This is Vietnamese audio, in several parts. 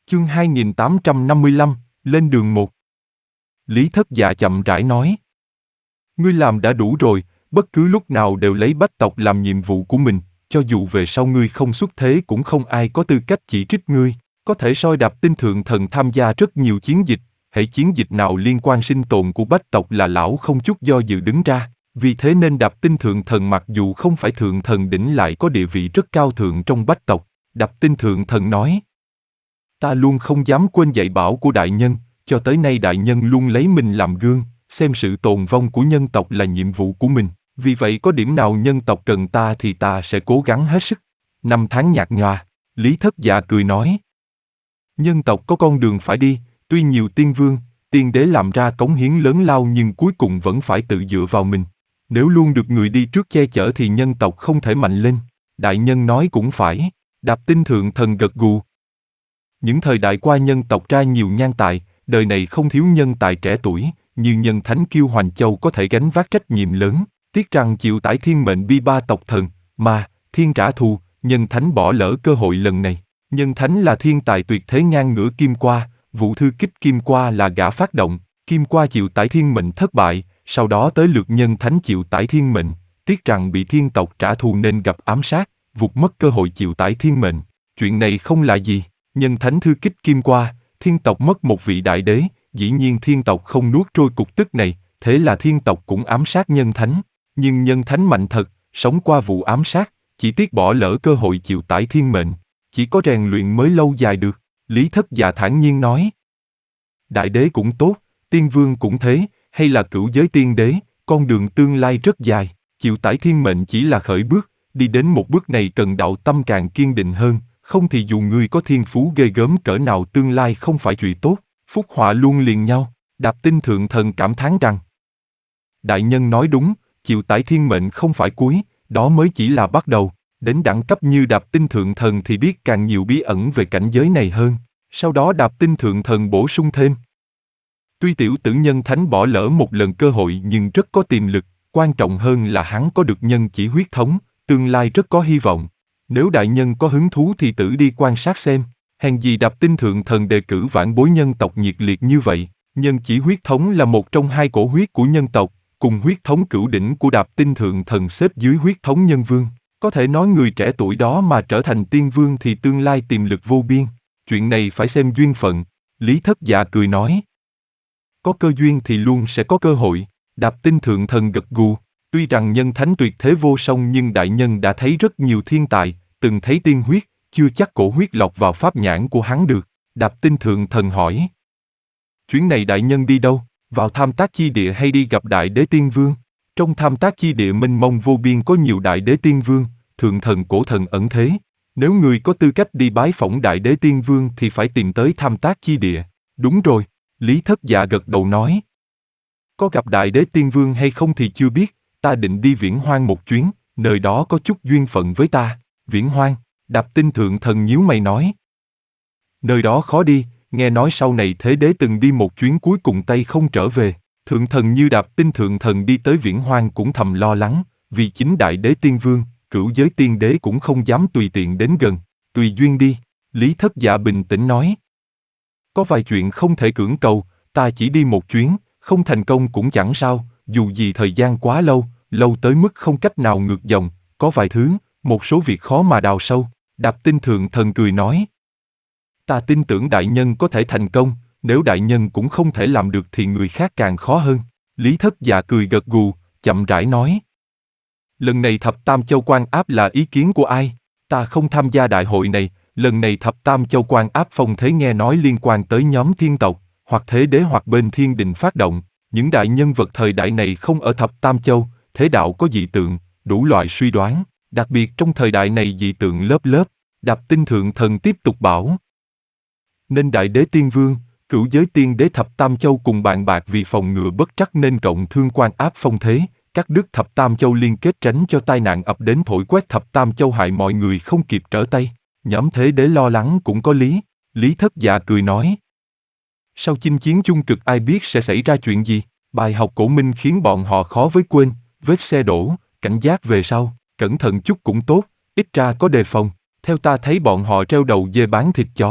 Chương 2855, lên đường 1. Lý Thất Dạ chậm rãi nói. Ngươi làm đã đủ rồi, bất cứ lúc nào đều lấy bách tộc làm nhiệm vụ của mình, cho dù về sau ngươi không xuất thế cũng không ai có tư cách chỉ trích ngươi, có thể soi đạp tinh thượng thần tham gia rất nhiều chiến dịch, hễ chiến dịch nào liên quan sinh tồn của bách tộc là lão không chút do dự đứng ra, vì thế nên đạp tinh thượng thần mặc dù không phải thượng thần đỉnh lại có địa vị rất cao thượng trong bách tộc. Đạp tinh thượng thần nói. Ta luôn không dám quên dạy bảo của đại nhân, cho tới nay đại nhân luôn lấy mình làm gương, xem sự tồn vong của nhân tộc là nhiệm vụ của mình, vì vậy có điểm nào nhân tộc cần ta thì ta sẽ cố gắng hết sức. Năm tháng nhạt nhòa, Lý Thất Dạ cười nói. Nhân tộc có con đường phải đi, tuy nhiều tiên vương, tiên đế làm ra cống hiến lớn lao nhưng cuối cùng vẫn phải tự dựa vào mình. Nếu luôn được người đi trước che chở thì nhân tộc không thể mạnh lên. Đại nhân nói cũng phải, Đạp tinh thượng thần gật gù. Những thời đại qua nhân tộc ra nhiều nhan tài, đời này không thiếu nhân tài trẻ tuổi, như nhân thánh Kiêu Hoành Châu có thể gánh vác trách nhiệm lớn, tiếc rằng chịu tải thiên mệnh bi ba tộc thần, mà, thiên trả thù, nhân thánh bỏ lỡ cơ hội lần này. Nhân thánh là thiên tài tuyệt thế ngang ngửa Kim Qua, vụ thư kích Kim Qua là gã phát động, Kim Qua chịu tải thiên mệnh thất bại, sau đó tới lượt nhân thánh chịu tải thiên mệnh, tiếc rằng bị thiên tộc trả thù nên gặp ám sát, vụt mất cơ hội chịu tải thiên mệnh. Chuyện này không là gì, nhân thánh thư kích Kim Qua, thiên tộc mất một vị đại đế, dĩ nhiên thiên tộc không nuốt trôi cục tức này, thế là thiên tộc cũng ám sát nhân thánh. Nhưng nhân thánh mạnh thật, sống qua vụ ám sát, chỉ tiếc bỏ lỡ cơ hội chịu tải thiên mệnh, chỉ có rèn luyện mới lâu dài được. Lý Thất Dạ thản nhiên nói. Đại đế cũng tốt, tiên vương cũng thế, hay là cửu giới tiên đế, con đường tương lai rất dài, chịu tải thiên mệnh chỉ là khởi bước, đi đến một bước này cần đạo tâm càng kiên định hơn, không thì dù ngươi có thiên phú ghê gớm cỡ nào tương lai không phải chuyện tốt, phúc họa luôn liền nhau. Đạp tinh thượng thần cảm thán rằng. Đại nhân nói đúng, chịu tải thiên mệnh không phải cuối, đó mới chỉ là bắt đầu, đến đẳng cấp như đạp tinh thượng thần thì biết càng nhiều bí ẩn về cảnh giới này hơn, sau đó đạp tinh thượng thần bổ sung thêm. Tuy tiểu tử nhân thánh bỏ lỡ một lần cơ hội nhưng rất có tiềm lực, quan trọng hơn là hắn có được nhân chỉ huyết thống, tương lai rất có hy vọng. Nếu đại nhân có hứng thú thì tự đi quan sát xem, hèn gì đạp tinh thượng thần đề cử vãn bối nhân tộc nhiệt liệt như vậy. Nhân chỉ huyết thống là một trong hai cổ huyết của nhân tộc, cùng huyết thống cửu đỉnh của đạp tinh thượng thần xếp dưới huyết thống nhân vương. Có thể nói người trẻ tuổi đó mà trở thành tiên vương thì tương lai tiềm lực vô biên. Chuyện này phải xem duyên phận. Lý Thất Dạ cười nói. Có cơ duyên thì luôn sẽ có cơ hội. Đạp tinh thượng thần gật gù. Tuy rằng nhân thánh tuyệt thế vô song nhưng đại nhân đã thấy rất nhiều thiên tài, từng thấy tiên huyết, chưa chắc cổ huyết lọt vào pháp nhãn của hắn được. Đạp tinh thượng thần hỏi. Chuyến này đại nhân đi đâu? Vào tham tác chi địa hay đi gặp đại đế tiên vương? Trong tham tác chi địa mênh mông vô biên có nhiều đại đế tiên vương, thượng thần cổ thần ẩn thế. Nếu người có tư cách đi bái phỏng đại đế tiên vương thì phải tìm tới tham tác chi địa. Đúng rồi, Lý Thất Dạ gật đầu nói. Có gặp đại đế tiên vương hay không thì chưa biết, ta định đi Viễn Hoang một chuyến, nơi đó có chút duyên phận với ta. Viễn Hoang, đạp tinh thượng thần nhíu mày nói. Nơi đó khó đi, nghe nói sau này thế đế từng đi một chuyến cuối cùng tay không trở về. Thượng thần như đạp tinh thượng thần đi tới Viễn Hoang cũng thầm lo lắng, vì chính đại đế tiên vương, cửu giới tiên đế cũng không dám tùy tiện đến gần. Tùy duyên đi, Lý Thất Dạ bình tĩnh nói. Có vài chuyện không thể cưỡng cầu, ta chỉ đi một chuyến, không thành công cũng chẳng sao, dù gì thời gian quá lâu, lâu tới mức không cách nào ngược dòng, có vài thứ, một số việc khó mà đào sâu. Đạp tinh thượng thần cười nói. Ta tin tưởng đại nhân có thể thành công, nếu đại nhân cũng không thể làm được thì người khác càng khó hơn. Lý Thất Dạ cười gật gù, chậm rãi nói. Lần này thập tam châu quan áp là ý kiến của ai? Ta không tham gia đại hội này, lần này thập tam châu quan áp phong thế nghe nói liên quan tới nhóm thiên tộc, hoặc thế đế hoặc bên thiên đình phát động. Những đại nhân vật thời đại này không ở thập tam châu, thế đạo có dị tượng, đủ loại suy đoán, đặc biệt trong thời đại này dị tượng lớp lớp. Đạp tinh thượng thần tiếp tục bảo. Nên đại đế tiên vương, cửu giới tiên đế thập tam châu cùng bàn bạc vì phòng ngừa bất trắc nên cộng thương quan áp phong thế, cắt đứt thập tam châu liên kết tránh cho tai nạn ập đến thổi quét thập tam châu hại mọi người không kịp trở tay. Nhóm thế đế lo lắng cũng có lý. Lý Thất Dạ cười nói. Sau chinh chiến chung cực ai biết sẽ xảy ra chuyện gì, bài học cổ minh khiến bọn họ khó với quên, vết xe đổ, cảnh giác về sau, cẩn thận chút cũng tốt, ít ra có đề phòng. Theo ta thấy bọn họ treo đầu dê bán thịt chó,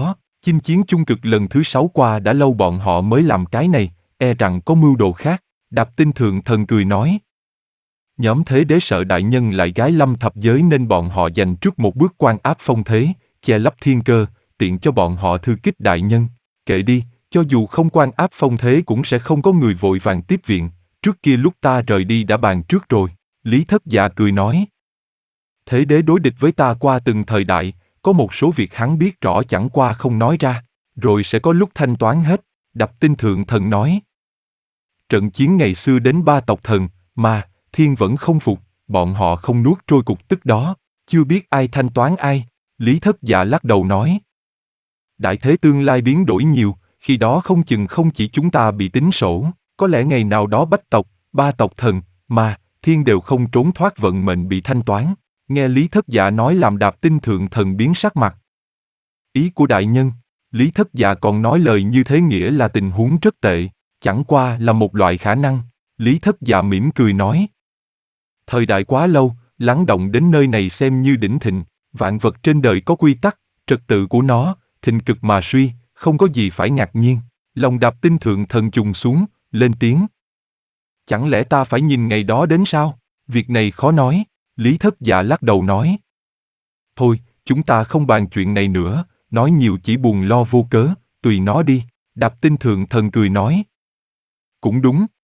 chinh chiến chung cực lần thứ 6 qua đã lâu bọn họ mới làm cái này, e rằng có mưu đồ khác. Đạp Tinh Thượng Thần cười nói. Nhóm Thế Đế sợ đại nhân lại gái Lâm thập giới nên bọn họ dành trước một bước quan áp phong thế, che lấp thiên cơ, tiện cho bọn họ thư kích đại nhân. Kệ đi, cho dù không quan áp phong thế cũng sẽ không có người vội vàng tiếp viện, trước kia lúc ta rời đi đã bàn trước rồi. Lý Thất Dạ cười nói. Thế Đế đối địch với ta qua từng thời đại, có một số việc hắn biết rõ chẳng qua không nói ra, rồi sẽ có lúc thanh toán hết. Đạp Tinh Thượng Thần nói. Trận chiến ngày xưa đến 3 tộc thần, mà, thiên vẫn không phục, bọn họ không nuốt trôi cục tức đó, chưa biết ai thanh toán ai. Lý Thất Dạ lắc đầu nói. Đại thế tương lai biến đổi nhiều, khi đó không chừng không chỉ chúng ta bị tính sổ, có lẽ ngày nào đó Bách tộc, 3 tộc thần, mà, thiên đều không trốn thoát vận mệnh bị thanh toán. Nghe Lý Thất Dạ nói làm Đạp Tinh Thượng Thần biến sắc mặt. Ý của đại nhân, Lý Thất Dạ còn nói lời như thế nghĩa là tình huống rất tệ, chẳng qua là một loại khả năng. Lý Thất Dạ mỉm cười nói. Thời đại quá lâu, lắng động đến nơi này xem như đỉnh thịnh, vạn vật trên đời có quy tắc, trật tự của nó, thịnh cực mà suy, không có gì phải ngạc nhiên. Lòng Đạp Tinh Thượng Thần trùng xuống, lên tiếng. Chẳng lẽ ta phải nhìn ngày đó đến sao? Việc này khó nói. Lý Thất Dạ lắc đầu nói. Thôi, chúng ta không bàn chuyện này nữa, nói nhiều chỉ buồn lo vô cớ, tùy nó đi. Đạp Tinh Thượng Thần cười nói. Cũng đúng,